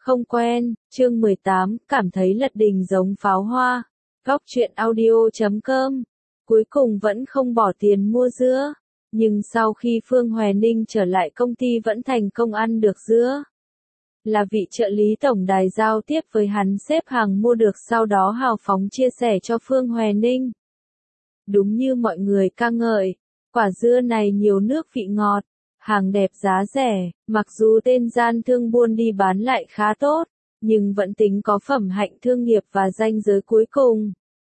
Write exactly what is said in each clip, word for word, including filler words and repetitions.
Không quen, chương mười tám, cảm thấy Lật Đình giống pháo hoa. Góc truyện audio chấm com. Cuối cùng vẫn không bỏ tiền mua dứa. Nhưng sau khi Phương Hoè Ninh trở lại công ty vẫn thành công ăn được dứa. Là vị trợ lý tổng đài giao tiếp với hắn xếp hàng mua được, sau đó hào phóng chia sẻ cho Phương Hoè Ninh. Đúng như mọi người ca ngợi, quả dưa này nhiều nước vị ngọt, hàng đẹp giá rẻ, mặc dù tên gian thương buôn đi bán lại khá tốt, nhưng vẫn tính có phẩm hạnh thương nghiệp và ranh giới cuối cùng.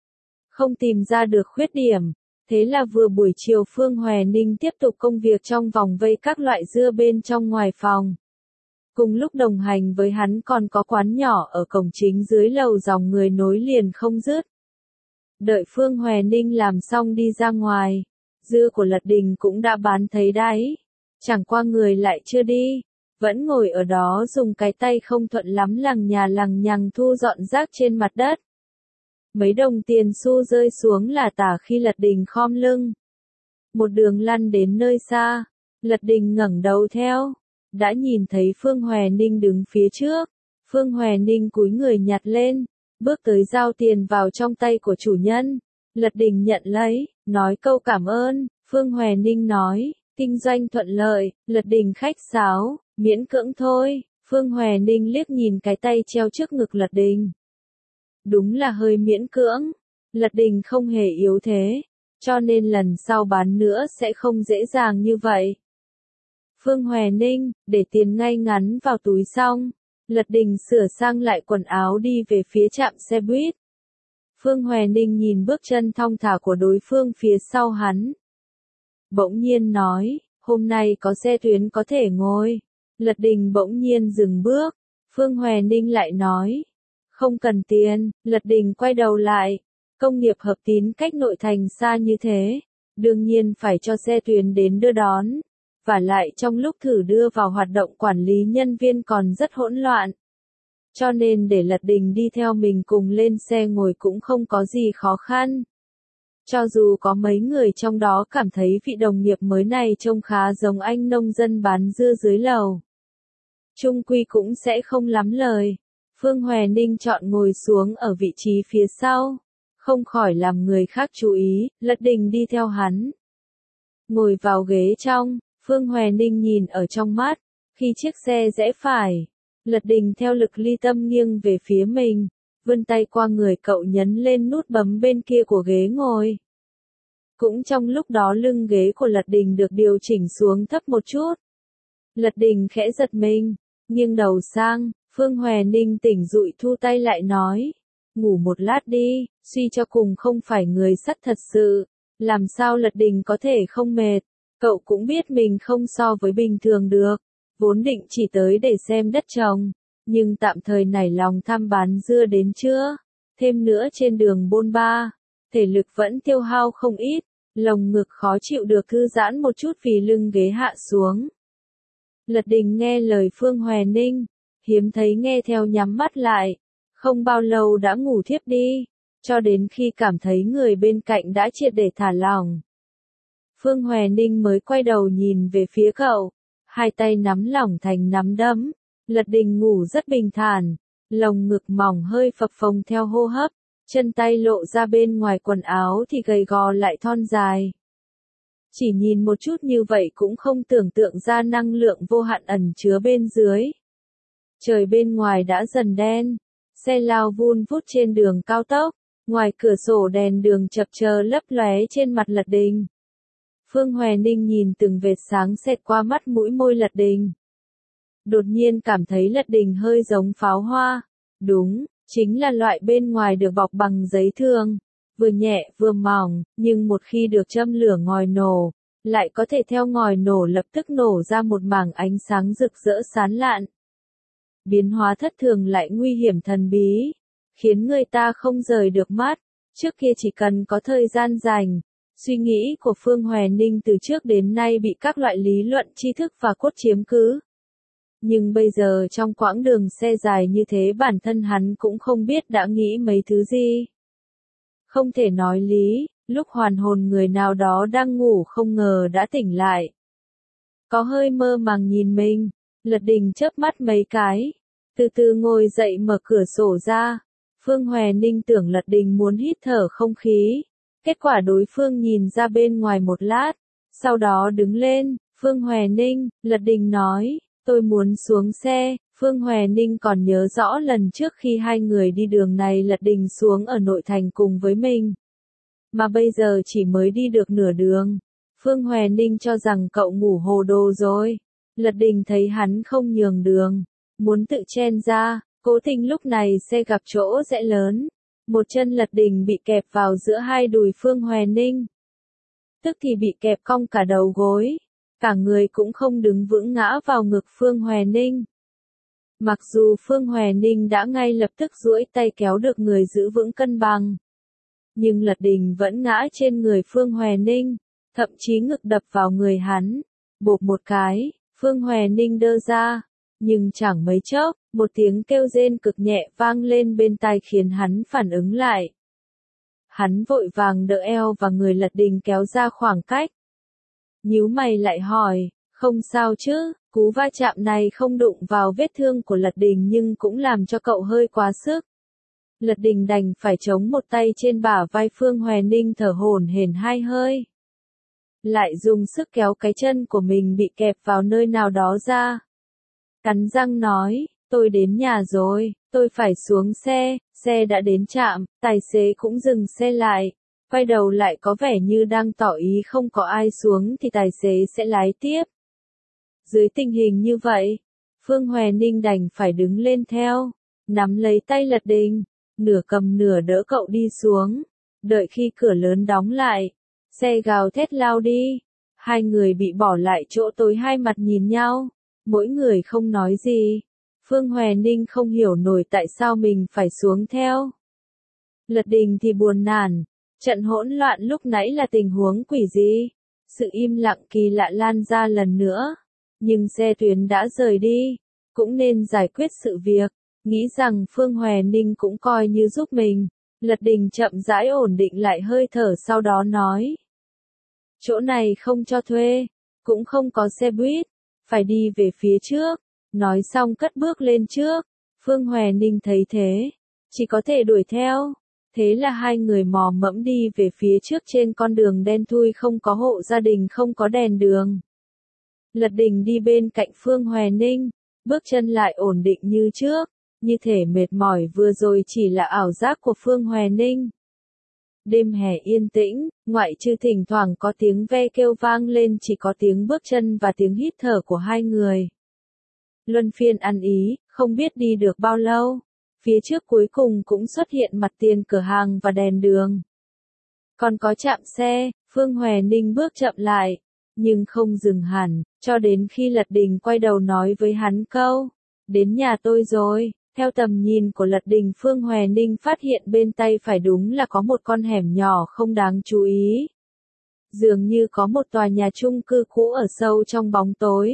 Không tìm ra được khuyết điểm, thế là vừa buổi chiều Phương Hoè Ninh tiếp tục công việc trong vòng vây các loại dưa bên trong ngoài phòng. Cùng lúc đồng hành với hắn còn có quán nhỏ ở cổng chính dưới lầu, dòng người nối liền không dứt. Đợi Phương Hoè Ninh làm xong đi ra ngoài, dưa của Lật Đình cũng đã bán thấy đáy. Chẳng qua người lại chưa đi, vẫn ngồi ở đó dùng cái tay không thuận lắm lằng nhà lằng nhằng thu dọn rác trên mặt đất. Mấy đồng tiền xu rơi xuống là tả khi Lật Đình khom lưng. Một đường lăn đến nơi xa, Lật Đình ngẩng đầu theo, đã nhìn thấy Phương Hoè Ninh đứng phía trước. Phương Hoè Ninh cúi người nhặt lên, bước tới giao tiền vào trong tay của chủ nhân. Lật Đình nhận lấy, nói câu cảm ơn. Phương Hoè Ninh nói, kinh doanh thuận lợi. Lật Đình khách sáo, miễn cưỡng thôi. Phương Hoè Ninh liếc nhìn cái tay treo trước ngực Lật Đình. Đúng là hơi miễn cưỡng. Lật Đình không hề yếu thế, cho nên lần sau bán nữa sẽ không dễ dàng như vậy. Phương Hoè Ninh, để tiền ngay ngắn vào túi xong, Lật Đình sửa sang lại quần áo đi về phía trạm xe buýt. Phương Hoè Ninh nhìn bước chân thong thả của đối phương phía sau hắn. Bỗng nhiên nói, hôm nay có xe tuyến có thể ngồi. Lật Đình bỗng nhiên dừng bước. Phương Hoè Ninh lại nói, không cần tiền. Lật Đình quay đầu lại, công nghiệp Hợp Tín cách nội thành xa như thế, đương nhiên phải cho xe tuyến đến đưa đón. Và lại trong lúc thử đưa vào hoạt động quản lý nhân viên còn rất hỗn loạn. Cho nên để Lật Đình đi theo mình cùng lên xe ngồi cũng không có gì khó khăn. Cho dù có mấy người trong đó cảm thấy vị đồng nghiệp mới này trông khá giống anh nông dân bán dưa dưới lầu, chung quy cũng sẽ không lắm lời. Phương Hoè Ninh chọn ngồi xuống ở vị trí phía sau, không khỏi làm người khác chú ý. Lật Đình đi theo hắn, ngồi vào ghế trong. Phương Hoè Ninh nhìn ở trong mắt, khi chiếc xe rẽ phải, Lật Đình theo lực ly tâm nghiêng về phía mình, vươn tay qua người cậu nhấn lên nút bấm bên kia của ghế ngồi. Cũng trong lúc đó lưng ghế của Lật Đình được điều chỉnh xuống thấp một chút. Lật Đình khẽ giật mình, nghiêng đầu sang. Phương Hoè Ninh tỉnh dụi thu tay lại nói, ngủ một lát đi, suy cho cùng không phải người sắt thật sự, làm sao Lật Đình có thể không mệt. Cậu cũng biết mình không so với bình thường được, vốn định chỉ tới để xem đất trồng, nhưng tạm thời nảy lòng tham bán dưa đến trưa, thêm nữa trên đường bôn ba, thể lực vẫn tiêu hao không ít, lồng ngực khó chịu được thư giãn một chút vì lưng ghế hạ xuống. Lật Đình nghe lời Phương Hoè Ninh, hiếm thấy nghe theo nhắm mắt lại, không bao lâu đã ngủ thiếp đi, cho đến khi cảm thấy người bên cạnh đã triệt để thả lỏng. Phương Hoè Ninh mới quay đầu nhìn về phía cậu, hai tay nắm lỏng thành nắm đấm. Lật Đình ngủ rất bình thản, lồng ngực mỏng hơi phập phồng theo hô hấp, chân tay lộ ra bên ngoài quần áo thì gầy gò lại thon dài. Chỉ nhìn một chút như vậy cũng không tưởng tượng ra năng lượng vô hạn ẩn chứa bên dưới. Trời bên ngoài đã dần đen, xe lao vun vút trên đường cao tốc, ngoài cửa sổ đèn đường chập chờn lấp lóe trên mặt Lật Đình. Phương Hoè Ninh nhìn từng vệt sáng xẹt qua mắt mũi môi Lật Đình. Đột nhiên cảm thấy Lật Đình hơi giống pháo hoa. Đúng, chính là loại bên ngoài được bọc bằng giấy thường, vừa nhẹ vừa mỏng, nhưng một khi được châm lửa ngòi nổ, lại có thể theo ngòi nổ lập tức nổ ra một mảng ánh sáng rực rỡ sáng lạn. Biến hóa thất thường lại nguy hiểm thần bí, khiến người ta không rời được mắt. Trước kia chỉ cần có thời gian rảnh, suy nghĩ của Phương Hoè Ninh từ trước đến nay bị các loại lý luận tri thức và cốt chiếm cứ. Nhưng bây giờ trong quãng đường xe dài như thế bản thân hắn cũng không biết đã nghĩ mấy thứ gì. Không thể nói lý, lúc hoàn hồn người nào đó đang ngủ không ngờ đã tỉnh lại. Có hơi mơ màng nhìn mình, Lật Đình chớp mắt mấy cái. từ từ ngồi dậy mở cửa sổ ra. Phương Hòe Ninh tưởng Lật Đình muốn hít thở không khí. Kết quả đối phương nhìn ra bên ngoài một lát, sau đó đứng lên. Phương Hòe Ninh, Lật Đình nói, tôi muốn xuống xe. Phương Hòe Ninh còn nhớ rõ lần trước khi hai người đi đường này Lật Đình xuống ở nội thành cùng với mình. Mà bây giờ chỉ mới đi được nửa đường. Phương Hòe Ninh cho rằng cậu ngủ hồ đồ rồi. Lật Đình thấy hắn không nhường đường, muốn tự chen ra, cố tình lúc này xe gặp chỗ rẽ lớn. Một chân Lật Đình bị kẹp vào giữa hai đùi Phương Hòe Ninh. Tức thì bị kẹp cong cả đầu gối. Cả người cũng không đứng vững ngã vào ngực Phương Hòe Ninh. Mặc dù Phương Hòe Ninh đã ngay lập tức duỗi tay kéo được người giữ vững cân bằng. Nhưng Lật Đình vẫn ngã trên người Phương Hòe Ninh, thậm chí ngực đập vào người hắn. Bộp một cái, Phương Hòe Ninh đơ ra. Nhưng chẳng mấy chốc, một tiếng kêu rên cực nhẹ vang lên bên tai khiến hắn phản ứng lại. Hắn vội vàng đỡ eo và người Lật Đình kéo ra khoảng cách. Nhíu mày lại hỏi, không sao chứ, cú va chạm này không đụng vào vết thương của Lật Đình nhưng cũng làm cho cậu hơi quá sức. Lật Đình đành phải chống một tay trên bả vai Phương Hòe Ninh thở hổn hển hai hơi. Lại dùng sức kéo cái chân của mình bị kẹp vào nơi nào đó ra. Cắn răng nói, tôi đến nhà rồi, tôi phải xuống xe. Xe đã đến trạm, tài xế cũng dừng xe lại. Quay đầu lại có vẻ như đang tỏ ý không có ai xuống thì tài xế sẽ lái tiếp. Dưới tình hình như vậy, Phương Hòe Ninh đành phải đứng lên theo, nắm lấy tay Lật Đình, nửa cầm nửa đỡ cậu đi xuống. Đợi khi cửa lớn đóng lại, xe gào thét lao đi. Hai người bị bỏ lại chỗ tối hai mặt nhìn nhau, mỗi người không nói gì. Phương Hòe Ninh không hiểu nổi tại sao mình phải xuống theo. Lật Đình thì buồn nản. Trận hỗn loạn lúc nãy là tình huống quỷ gì? Sự im lặng kỳ lạ lan ra lần nữa. Nhưng xe tuyến đã rời đi, cũng nên giải quyết sự việc. Nghĩ rằng Phương Hòe Ninh cũng coi như giúp mình. Lật Đình chậm rãi ổn định lại hơi thở sau đó nói. Chỗ này không cho thuê, cũng không có xe buýt, phải đi về phía trước. Nói xong cất bước lên trước. Phương Hòe Ninh thấy thế, chỉ có thể đuổi theo. Thế là hai người mò mẫm đi về phía trước trên con đường đen thui không có hộ gia đình không có đèn đường. Lật Đình đi bên cạnh Phương Hòe Ninh, bước chân lại ổn định như trước, như thể mệt mỏi vừa rồi chỉ là ảo giác của Phương Hòe Ninh. Đêm hè yên tĩnh, ngoại trừ thỉnh thoảng có tiếng ve kêu vang lên chỉ có tiếng bước chân và tiếng hít thở của hai người. Luân phiên ăn ý, không biết đi được bao lâu. Phía trước cuối cùng cũng xuất hiện mặt tiền cửa hàng và đèn đường. Còn có trạm xe, Phương Hòe Ninh bước chậm lại, nhưng không dừng hẳn, cho đến khi Lật Đình quay đầu nói với hắn câu, đến nhà tôi rồi. Theo tầm nhìn của Lật Đình Phương Hòe Ninh phát hiện bên tay phải đúng là có một con hẻm nhỏ không đáng chú ý. Dường như có một tòa nhà chung cư cũ ở sâu trong bóng tối.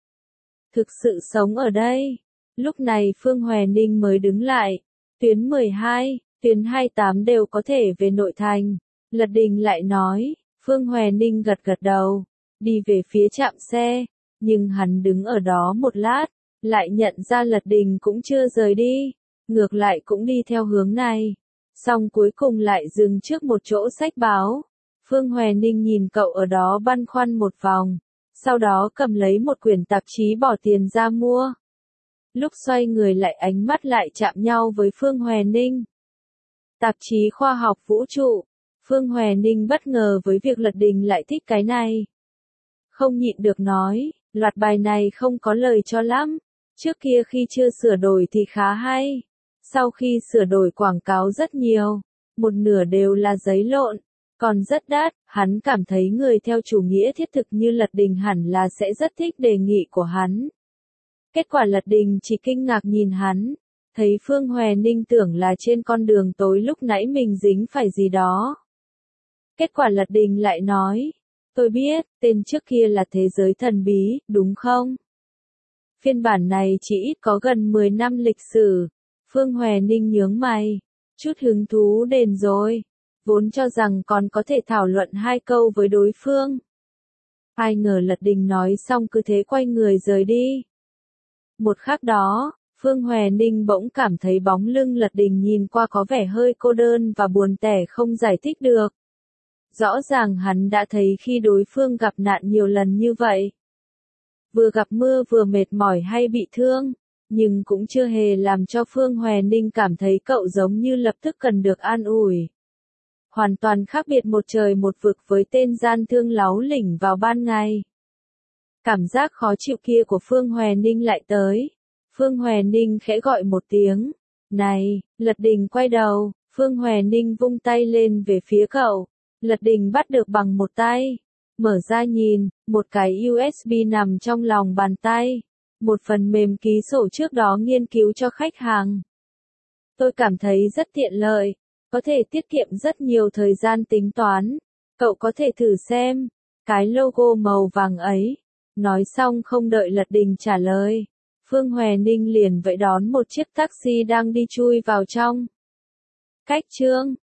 Thực sự sống ở đây. Lúc này Phương Hòe Ninh mới đứng lại. Tuyến mười hai, tuyến hai mươi tám đều có thể về nội thành. Lật Đình lại nói. Phương Hòe Ninh gật gật đầu. Đi về phía trạm xe. Nhưng hắn đứng ở đó một lát. Lại nhận ra Lật Đình cũng chưa rời đi. Ngược lại cũng đi theo hướng này. Xong cuối cùng lại dừng trước một chỗ sách báo. Phương Hòe Ninh nhìn cậu ở đó băn khoăn một vòng. Sau đó cầm lấy một quyển tạp chí bỏ tiền ra mua. Lúc xoay người lại ánh mắt lại chạm nhau với Phương Hòe Ninh. Tạp chí khoa học vũ trụ. Phương Hòe Ninh bất ngờ với việc Lật Đình lại thích cái này. Không nhịn được nói, loạt bài này không có lời cho lắm. Trước kia khi chưa sửa đổi thì khá hay. Sau khi sửa đổi quảng cáo rất nhiều. Một nửa đều là giấy lộn. Còn rất đắt, hắn cảm thấy người theo chủ nghĩa thiết thực như Lật Đình hẳn là sẽ rất thích đề nghị của hắn. Kết quả Lật Đình chỉ kinh ngạc nhìn hắn, thấy Phương Hòe Ninh tưởng là trên con đường tối lúc nãy mình dính phải gì đó. Kết quả Lật Đình lại nói, tôi biết, tên trước kia là Thế giới thần bí, đúng không? Phiên bản này chỉ ít có gần mười năm lịch sử. Phương Hòe Ninh nhướng mày, chút hứng thú đền rồi. Vốn cho rằng còn có thể thảo luận hai câu với đối phương. Ai ngờ Lật Đình nói xong cứ thế quay người rời đi. Một khắc đó, Phương Hòe Ninh bỗng cảm thấy bóng lưng Lật Đình nhìn qua có vẻ hơi cô đơn và buồn tẻ không giải thích được. Rõ ràng hắn đã thấy khi đối phương gặp nạn nhiều lần như vậy. Vừa gặp mưa vừa mệt mỏi hay bị thương, nhưng cũng chưa hề làm cho Phương Hòe Ninh cảm thấy cậu giống như lập tức cần được an ủi. Hoàn toàn khác biệt một trời một vực với tên gian thương láu lỉnh vào ban ngày. Cảm giác khó chịu kia của Phương Hòe Ninh lại tới. Phương Hòe Ninh khẽ gọi một tiếng. Này, Lật Đình quay đầu, Phương Hòe Ninh vung tay lên về phía cậu. Lật Đình bắt được bằng một tay. Mở ra nhìn, một cái u ét bê nằm trong lòng bàn tay. Một phần mềm ký sổ trước đó nghiên cứu cho khách hàng. Tôi cảm thấy rất tiện lợi, có thể tiết kiệm rất nhiều thời gian tính toán. Cậu có thể thử xem, cái logo màu vàng ấy. Nói xong không đợi Lật Đình trả lời. Phương Hòe Ninh liền vẫy đón một chiếc taxi đang đi chui vào trong. Cách chương